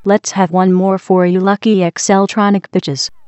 Let's have one more for you lucky Exceltronic bitches.